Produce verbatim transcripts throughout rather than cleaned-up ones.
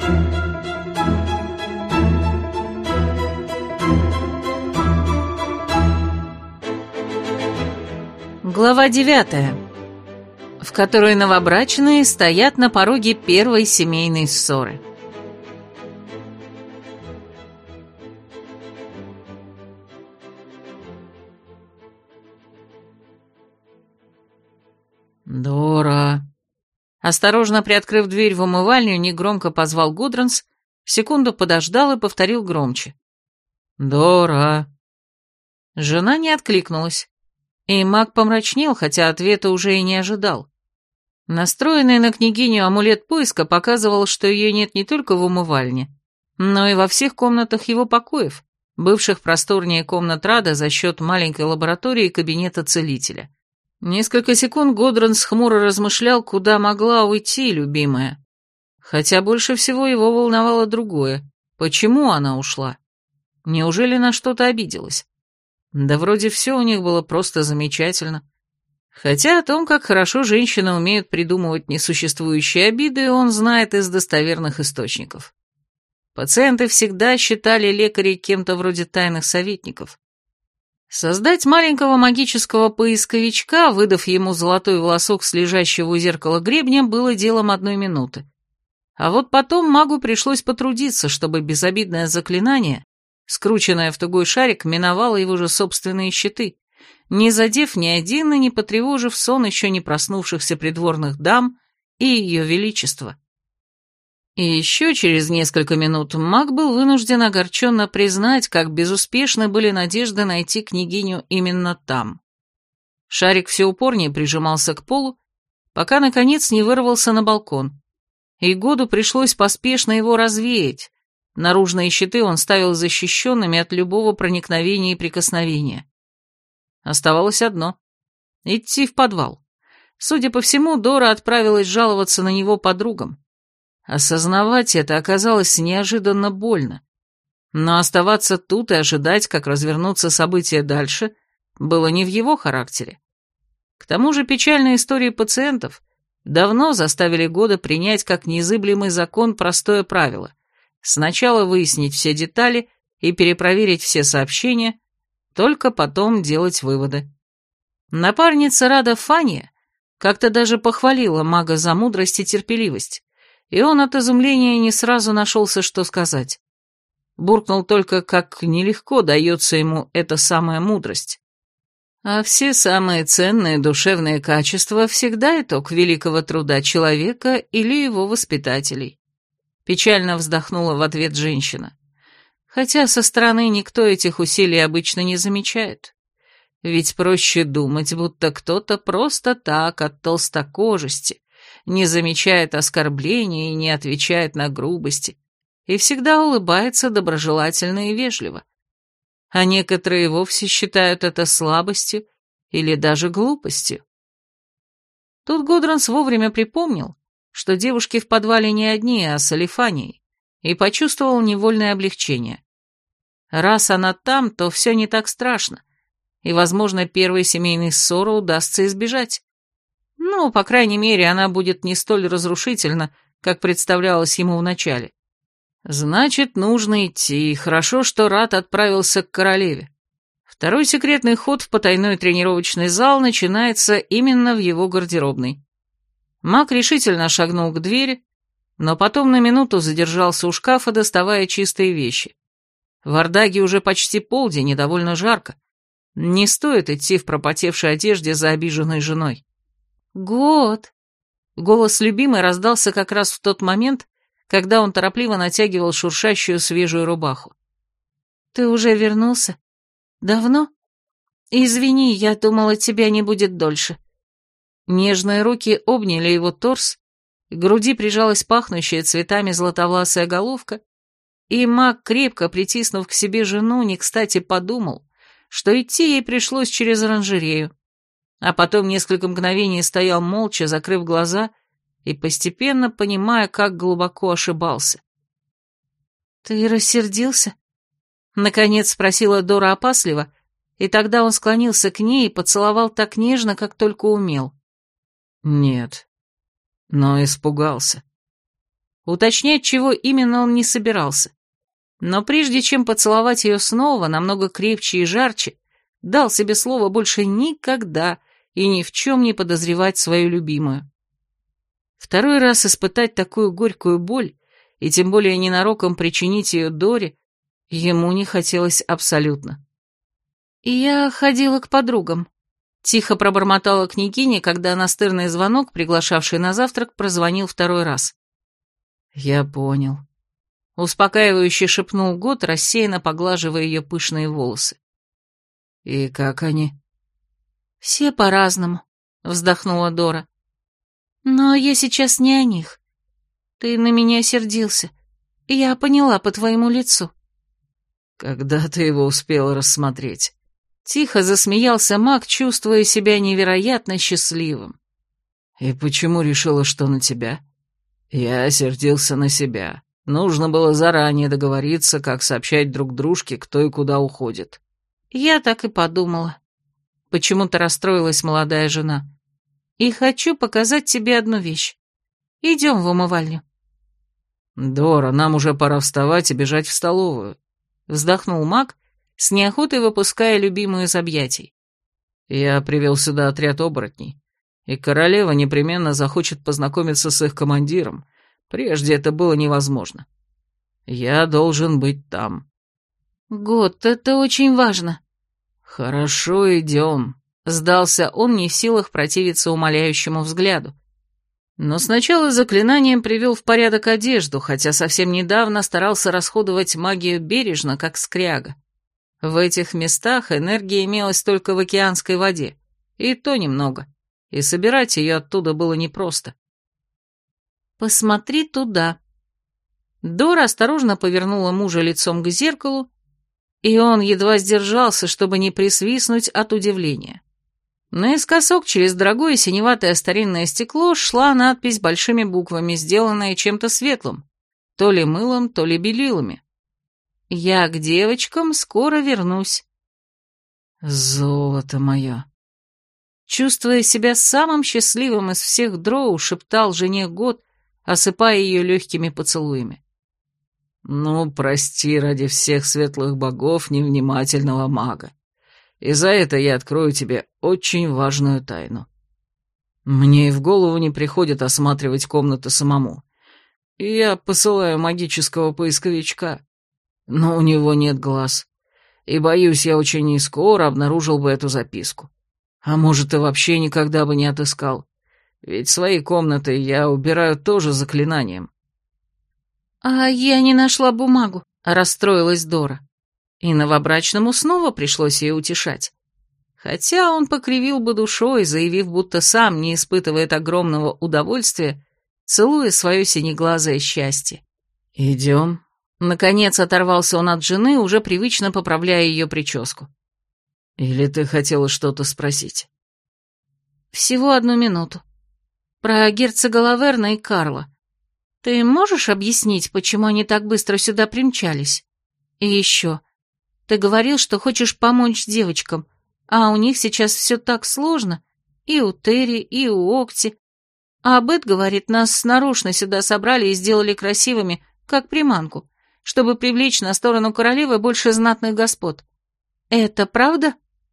Глава девятая, в которой новобрачные стоят на пороге первой семейной ссоры. «Дора!» Осторожно приоткрыв дверь в умывальню, негромко позвал Гудранс, секунду подождал и повторил громче. «Дора!» Жена не откликнулась, и маг помрачнел, хотя ответа уже и не ожидал. Настроенный на княгиню амулет поиска показывал, что ее нет не только в умывальне, но и во всех комнатах его покоев, бывших просторнее комнат Рада за счет маленькой лаборатории и кабинета целителя. Несколько секунд Гудранс хмуро размышлял, куда могла уйти любимая. Хотя больше всего его волновало другое. Почему она ушла? Неужели на что-то обиделась? Да вроде все у них было просто замечательно. Хотя о том, как хорошо женщины умеют придумывать несуществующие обиды, он знает из достоверных источников. Пациенты всегда считали лекарей кем-то вроде тайных советников. Создать маленького магического поисковичка, выдав ему золотой волосок с лежащего у зеркала гребня, было делом одной минуты. А вот потом магу пришлось потрудиться, чтобы безобидное заклинание, скрученное в тугой шарик, миновало его же собственные щиты, не задев ни один и не потревожив сон еще не проснувшихся придворных дам и ее величества. И еще через несколько минут маг был вынужден огорченно признать, как безуспешны были надежды найти княгиню именно там. Шарик все упорнее прижимался к полу, пока, наконец, не вырвался на балкон, и Году пришлось поспешно его развеять. Наружные щиты он ставил защищенными от любого проникновения и прикосновения. Оставалось одно — идти в подвал. Судя по всему, Дора отправилась жаловаться на него подругам. Осознавать это оказалось неожиданно больно. Но оставаться тут и ожидать, как развернутся события дальше, было не в его характере. К тому же печальные истории пациентов давно заставили Года принять как незыблемый закон простое правило — сначала выяснить все детали и перепроверить все сообщения, только потом делать выводы. Напарница Рада Фания как-то даже похвалила мага за мудрость и терпеливость, и он от изумления не сразу нашелся, что сказать. Буркнул только, как нелегко дается ему эта самая мудрость. А все самые ценные душевные качества всегда итог великого труда человека или его воспитателей. Печально вздохнула в ответ женщина. Хотя со стороны никто этих усилий обычно не замечает. Ведь проще думать, будто кто-то просто так от толстокожести не замечает оскорблений и не отвечает на грубости, и всегда улыбается доброжелательно и вежливо. А некоторые вовсе считают это слабостью или даже глупостью. Тут Гудранс вовремя припомнил, что девушки в подвале не одни, а с Алифанией, и почувствовал невольное облегчение. Раз она там, то все не так страшно, и, возможно, первой семейной ссоры удастся избежать. Ну, по крайней мере, она будет не столь разрушительна, как представлялось ему вначале. Значит, нужно идти. Хорошо, что Рад отправился к королеве. Второй секретный ход в потайной тренировочный зал начинается именно в его гардеробной. Маг решительно шагнул к двери, но потом на минуту задержался у шкафа, доставая чистые вещи. В Ардаге уже почти полдень и довольно жарко. Не стоит идти в пропотевшей одежде за обиженной женой. «Год!» Голос любимой раздался как раз в тот момент, когда он торопливо натягивал шуршащую свежую рубаху. «Ты уже вернулся? Давно? Извини, я думала, тебя не будет дольше». Нежные руки обняли его торс, к груди прижалась пахнущая цветами златовласая головка, и маг, крепко притиснув к себе жену, не кстати подумал, что идти ей пришлось через оранжерею, а потом несколько мгновений стоял молча, закрыв глаза и постепенно понимая, как глубоко ошибался. «Ты рассердился?» — наконец спросила Дора опасливо, и тогда он склонился к ней и поцеловал так нежно, как только умел. «Нет, но испугался». Уточнять, чего именно он не собирался. Но прежде чем поцеловать ее снова, намного крепче и жарче, дал себе слово больше никогда и ни в чем не подозревать свою любимую. Второй раз испытать такую горькую боль, и тем более ненароком причинить ее Доре, ему не хотелось абсолютно. «Я ходила к подругам», — тихо пробормотала княгиня, когда настырный звонок, приглашавший на завтрак, прозвонил второй раз. «Я понял», — успокаивающе шепнул Гот, рассеянно поглаживая ее пышные волосы. «И как они?» «Все по-разному», — вздохнула Дора. «Но я сейчас не о них. Ты на меня сердился. Я поняла по твоему лицу». «Когда ты его успела рассмотреть?» Тихо засмеялся маг, чувствуя себя невероятно счастливым. «И почему решила, что на тебя?» «Я сердился на себя. Нужно было заранее договориться, как сообщать друг дружке, кто и куда уходит». «Я так и подумала». Почему-то расстроилась молодая жена. «И хочу показать тебе одну вещь. Идем в умывальню». «Дора, нам уже пора вставать и бежать в столовую», — вздохнул маг, с неохотой выпуская любимую из объятий. «Я привел сюда отряд оборотней, и королева непременно захочет познакомиться с их командиром. Прежде это было невозможно. Я должен быть там». «Гот, это очень важно». «Хорошо, идем», — сдался он, не в силах противиться умоляющему взгляду. Но сначала заклинанием привел в порядок одежду, хотя совсем недавно старался расходовать магию бережно, как скряга. В этих местах энергия имелась только в океанской воде, и то немного, и собирать ее оттуда было непросто. «Посмотри туда». Дора осторожно повернула мужа лицом к зеркалу, и он едва сдержался, чтобы не присвистнуть от удивления. Наискосок через дорогое синеватое старинное стекло шла надпись большими буквами, сделанная чем-то светлым, то ли мылом, то ли белилами. «Я к девочкам скоро вернусь». «Золото мое!» Чувствуя себя самым счастливым из всех дроу, шептал жене Гот, осыпая ее легкими поцелуями. «Ну, прости ради всех светлых богов невнимательного мага. И за это я открою тебе очень важную тайну. Мне и в голову не приходит осматривать комнаты самому. И я посылаю магического поисковичка, но у него нет глаз. И, боюсь, я очень не скоро обнаружил бы эту записку. А может, и вообще никогда бы не отыскал. Ведь свои комнаты я убираю тоже заклинанием». «А я не нашла бумагу», — расстроилась Дора. И новобрачному снова пришлось ее утешать. Хотя он покривил бы душой, заявив, будто сам не испытывает огромного удовольствия, целуя свое синеглазое счастье. «Идем». Наконец оторвался он от жены, уже привычно поправляя ее прическу. «Или ты хотела что-то спросить?» «Всего одну минуту. Про герцога Лаверна и Карла. Ты можешь объяснить, почему они так быстро сюда примчались? И еще, ты говорил, что хочешь помочь девочкам, а у них сейчас все так сложно, и у Терри, и у Окти. А Бет говорит, нас нарочно сюда собрали и сделали красивыми, как приманку, чтобы привлечь на сторону королевы больше знатных господ. Это правда?»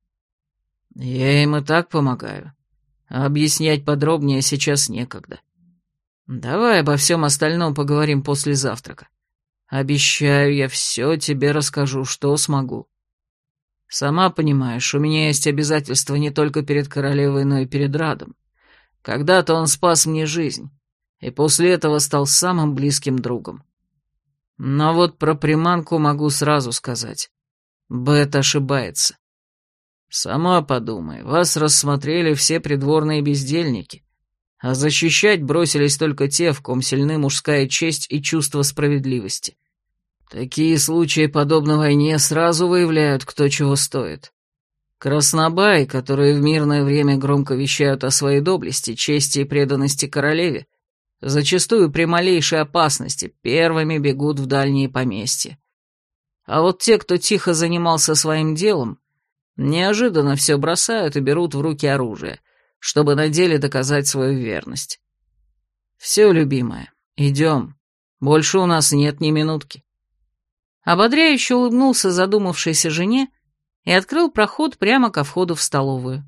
«Я им и так помогаю. А объяснять подробнее сейчас некогда. Давай обо всем остальном поговорим после завтрака. Обещаю, я все тебе расскажу, что смогу. Сама понимаешь, у меня есть обязательства не только перед королевой, но и перед Радом. Когда-то он спас мне жизнь, и после этого стал самым близким другом. Но вот про приманку могу сразу сказать. Бет ошибается. Сама подумай, вас рассмотрели все придворные бездельники, а защищать бросились только те, в ком сильны мужская честь и чувство справедливости. Такие случаи, подобно войне, сразу выявляют, кто чего стоит. Краснобаи, которые в мирное время громко вещают о своей доблести, чести и преданности королеве, зачастую при малейшей опасности первыми бегут в дальние поместья. А вот те, кто тихо занимался своим делом, неожиданно все бросают и берут в руки оружие, чтобы на деле доказать свою верность. Все, любимая, идем. Больше у нас нет ни минутки». Ободряюще улыбнулся задумавшейся жене и открыл проход прямо ко входу в столовую.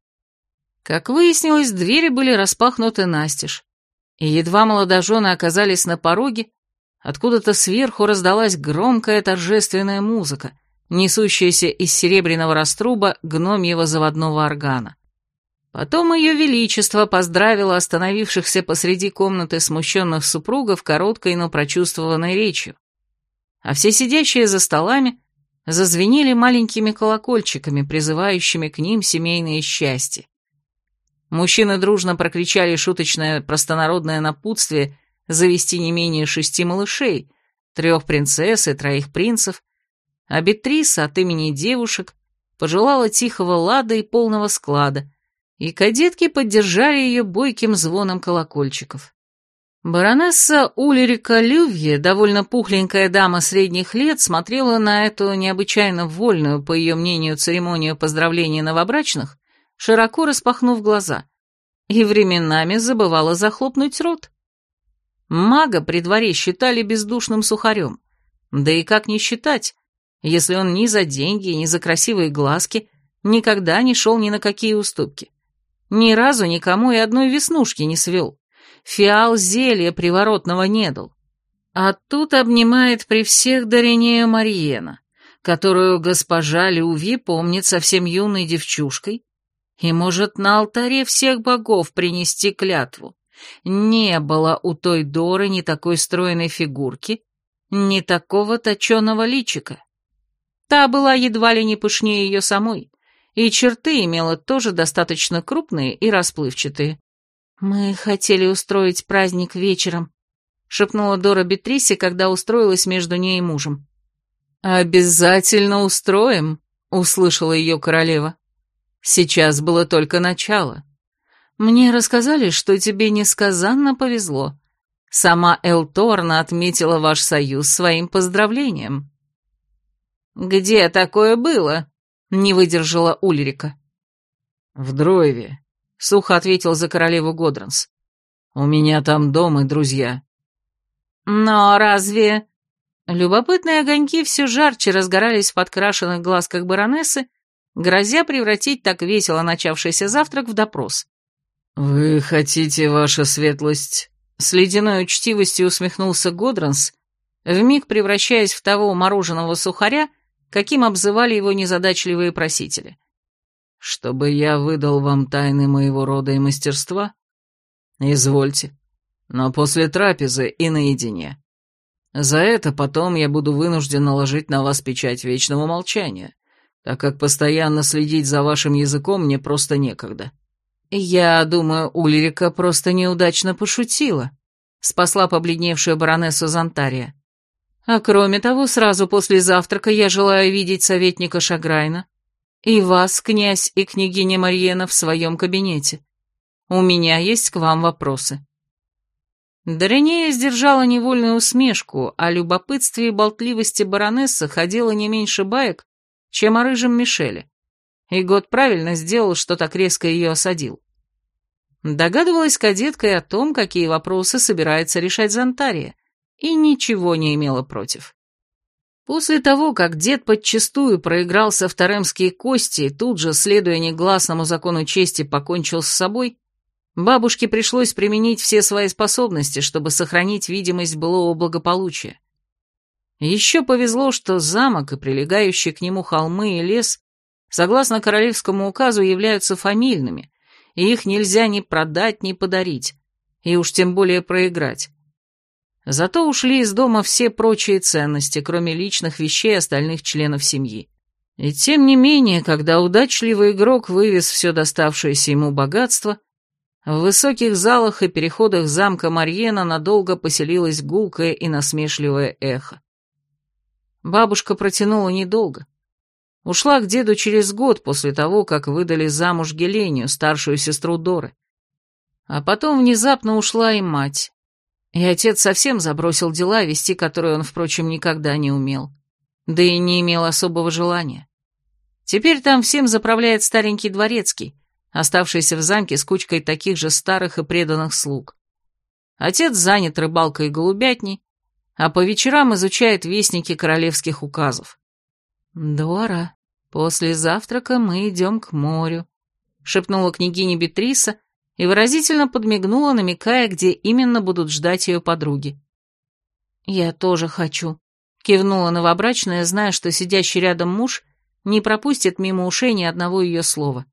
Как выяснилось, двери были распахнуты настежь, и едва молодожены оказались на пороге, откуда-то сверху раздалась громкая торжественная музыка, несущаяся из серебряного раструба гномьего заводного органа. Потом ее величество поздравило остановившихся посреди комнаты смущенных супругов короткой, но прочувствованной речью, а все сидящие за столами зазвенели маленькими колокольчиками, призывающими к ним семейное счастье. Мужчины дружно прокричали шуточное простонародное напутствие завести не менее шести малышей, трех принцесс и троих принцев, а Бетриса от имени девушек пожелала тихого лада и полного склада, и кадетки поддержали ее бойким звоном колокольчиков. Баронесса Ульрика Лювье, довольно пухленькая дама средних лет, смотрела на эту необычайно вольную, по ее мнению, церемонию поздравления новобрачных, широко распахнув глаза, и временами забывала захлопнуть рот. Мага при дворе считали бездушным сухарем, да и как не считать, если он ни за деньги, ни за красивые глазки никогда не шел ни на какие уступки. Ни разу никому и одной веснушки не свел. Фиал зелья приворотного не дал. А тут обнимает при всех Доринею Марьена, которую госпожа Люви помнит совсем юной девчушкой, и может на алтаре всех богов принести клятву. Не было у той Доры ни такой стройной фигурки, ни такого точеного личика. Та была едва ли не пышнее ее самой, и черты имела тоже достаточно крупные и расплывчатые. «Мы хотели устроить праздник вечером», — шепнула Дора Бетрисе, когда устроилась между ней и мужем. «Обязательно устроим», — услышала ее королева. «Сейчас было только начало. Мне рассказали, что тебе несказанно повезло. Сама Элторна отметила ваш союз своим поздравлением». «Где такое было?» — не выдержала Ульрика. «В Дройве», — сухо ответил за королеву Годранс. «У меня там дом и друзья». «Но разве...» Любопытные огоньки все жарче разгорались в подкрашенных глазках баронессы, грозя превратить так весело начавшийся завтрак в допрос. «Вы хотите, ваша светлость...» С ледяной учтивостью усмехнулся Годранс, вмиг превращаясь в того мороженого сухаря, каким обзывали его незадачливые просители. «Чтобы я выдал вам тайны моего рода и мастерства? Извольте, но после трапезы и наедине. За это потом я буду вынужден наложить на вас печать вечного молчания, так как постоянно следить за вашим языком мне просто некогда». «Я думаю, Ульрика просто неудачно пошутила», — спасла побледневшую баронессу Зонтария. «А кроме того, сразу после завтрака я желаю видеть советника Шаграйна и вас, князь и княгиня Марьена, в своем кабинете. У меня есть к вам вопросы». Доринея сдержала невольную усмешку, о любопытстве и болтливости баронессы ходило не меньше баек, чем о рыжем Мишеле, и Год правильно сделал, что так резко ее осадил. Догадывалась кадетка и о том, какие вопросы собирается решать Зонтария, и ничего не имела против. После того, как дед подчистую проигрался в торемские кости и тут же, следуя негласному закону чести, покончил с собой, бабушке пришлось применить все свои способности, чтобы сохранить видимость былого благополучия. Еще повезло, что замок и прилегающие к нему холмы и лес, согласно королевскому указу, являются фамильными, и их нельзя ни продать, ни подарить, и уж тем более проиграть. Зато ушли из дома все прочие ценности, кроме личных вещей остальных членов семьи. И тем не менее, когда удачливый игрок вывез все доставшееся ему богатство, в высоких залах и переходах замка Марьена надолго поселилось гулкое и насмешливое эхо. Бабушка протянула недолго. Ушла к деду через год после того, как выдали замуж Гелению, старшую сестру Доры. А потом внезапно ушла и мать. И отец совсем забросил дела, вести которые он, впрочем, никогда не умел. Да и не имел особого желания. Теперь там всем заправляет старенький дворецкий, оставшийся в замке с кучкой таких же старых и преданных слуг. Отец занят рыбалкой и голубятней, а по вечерам изучает вестники королевских указов. «Дора, после завтрака мы идем к морю», — шепнула княгиня Бетриса и выразительно подмигнула, намекая, где именно будут ждать ее подруги. «Я тоже хочу», — кивнула новобрачная, зная, что сидящий рядом муж не пропустит мимо ушей ни одного ее слова.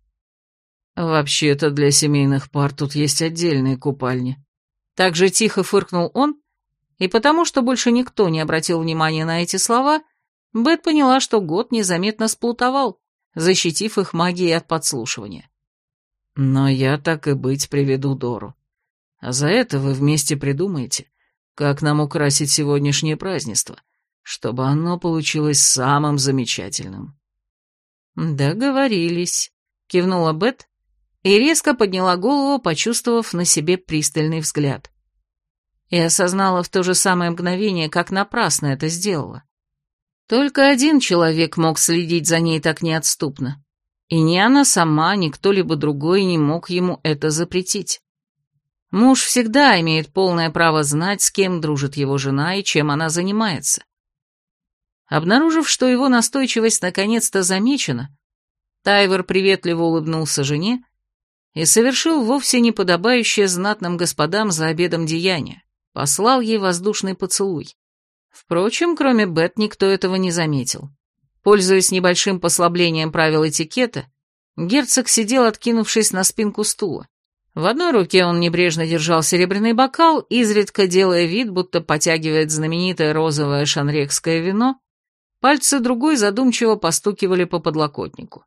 «Вообще-то для семейных пар тут есть отдельные купальни». Так же тихо фыркнул он, и потому что больше никто не обратил внимания на эти слова, Бет поняла, что год незаметно сплутовал, защитив их магией от подслушивания. «Но я, так и быть, приведу Дору. А за это вы вместе придумаете, как нам украсить сегодняшнее празднество, чтобы оно получилось самым замечательным». «Договорились», — кивнула Бет и резко подняла голову, почувствовав на себе пристальный взгляд. И осознала в то же самое мгновение, как напрасно это сделала. Только один человек мог следить за ней так неотступно, и ни она сама, ни кто-либо другой не мог ему это запретить. Муж всегда имеет полное право знать, с кем дружит его жена и чем она занимается. Обнаружив, что его настойчивость наконец-то замечена, Тайвор приветливо улыбнулся жене и совершил вовсе не подобающее знатным господам за обедом деяние, послал ей воздушный поцелуй. Впрочем, кроме Бет, никто этого не заметил. Пользуясь небольшим послаблением правил этикета, герцог сидел, откинувшись на спинку стула. В одной руке он небрежно держал серебряный бокал, изредка делая вид, будто потягивает знаменитое розовое шанрекское вино, пальцы другой задумчиво постукивали по подлокотнику.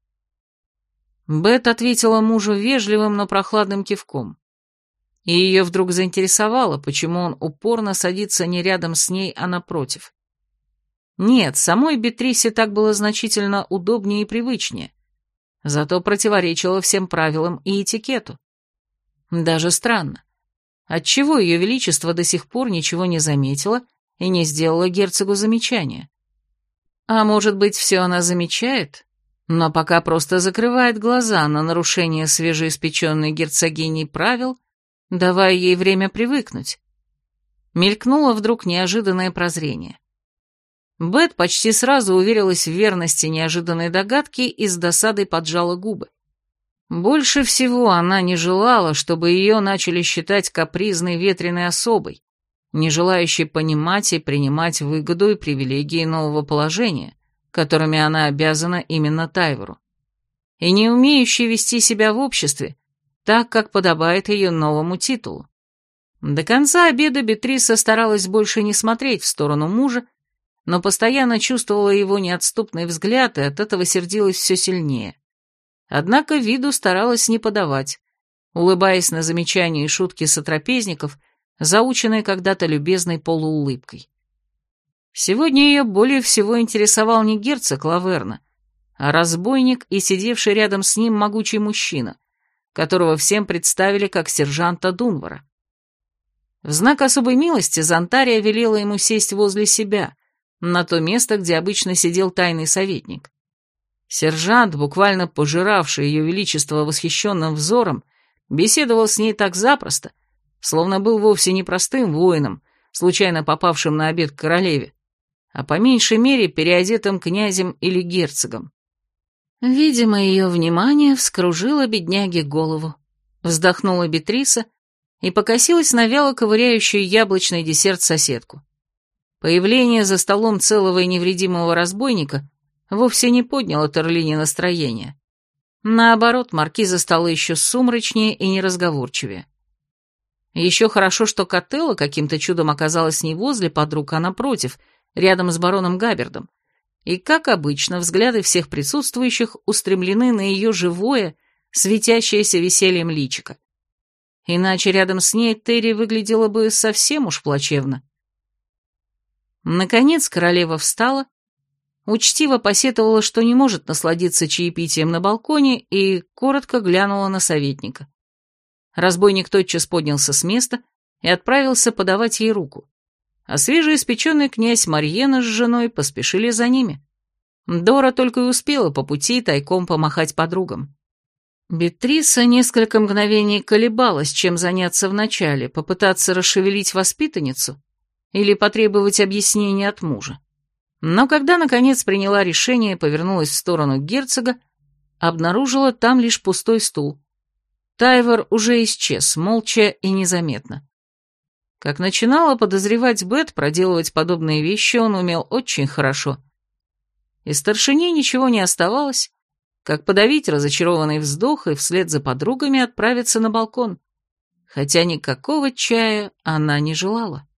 Бет ответила мужу вежливым, но прохладным кивком. И ее вдруг заинтересовало, почему он упорно садится не рядом с ней, а напротив. Нет, самой Бетрисе так было значительно удобнее и привычнее, зато противоречило всем правилам и этикету. Даже странно, отчего ее величество до сих пор ничего не заметила и не сделала герцогу замечания. А может быть, все она замечает, но пока просто закрывает глаза на нарушение свежеиспеченной герцогиней правил, давая ей время привыкнуть. Мелькнуло вдруг неожиданное прозрение. Бет почти сразу уверилась в верности неожиданной догадки и с досадой поджала губы. Больше всего она не желала, чтобы ее начали считать капризной ветреной особой, не желающей понимать и принимать выгоду и привилегии нового положения, которыми она обязана именно Тайвору, и не умеющей вести себя в обществе так, как подобает ее новому титулу. До конца обеда Бетриса старалась больше не смотреть в сторону мужа, но постоянно чувствовала его неотступный взгляд и от этого сердилась все сильнее. Однако виду старалась не подавать, улыбаясь на замечания и шутки сотрапезников, заученные когда-то любезной полуулыбкой. Сегодня ее более всего интересовал не герцог Лаверна, а разбойник и сидевший рядом с ним могучий мужчина, которого всем представили как сержанта Дунвара. В знак особой милости Зонтария велела ему сесть возле себя, на то место, где обычно сидел тайный советник. Сержант, буквально пожиравший ее величество восхищенным взором, беседовал с ней так запросто, словно был вовсе не простым воином, случайно попавшим на обед к королеве, а по меньшей мере переодетым князем или герцогом. Видимо, ее внимание вскружило бедняге голову. Вздохнула Бетриса и покосилась на вяло ковыряющую яблочный десерт соседку. Появление за столом целого и невредимого разбойника вовсе не подняло Терлине настроение. Наоборот, маркиза стала еще сумрачнее и неразговорчивее. Еще хорошо, что Котелло каким-то чудом оказалась не возле подруг, а напротив, рядом с бароном Габбердом, и, как обычно, взгляды всех присутствующих устремлены на ее живое, светящееся весельем личико. Иначе рядом с ней Терри выглядела бы совсем уж плачевно. Наконец королева встала, учтиво посетовала, что не может насладиться чаепитием на балконе, и коротко глянула на советника. Разбойник тотчас поднялся с места и отправился подавать ей руку, а свежеиспеченный князь Марьена с женой поспешили за ними. Дора только и успела по пути тайком помахать подругам. Бетриса несколько мгновений колебалась, чем заняться вначале, попытаться расшевелить воспитанницу или потребовать объяснения от мужа. Но когда, наконец, приняла решение и повернулась в сторону герцога, обнаружила там лишь пустой стул. Тайвор уже исчез, молча и незаметно. Как начинала подозревать Бет, проделывать подобные вещи он умел очень хорошо. И старшине ничего не оставалось, как подавить разочарованный вздох и вслед за подругами отправиться на балкон, хотя никакого чая она не желала.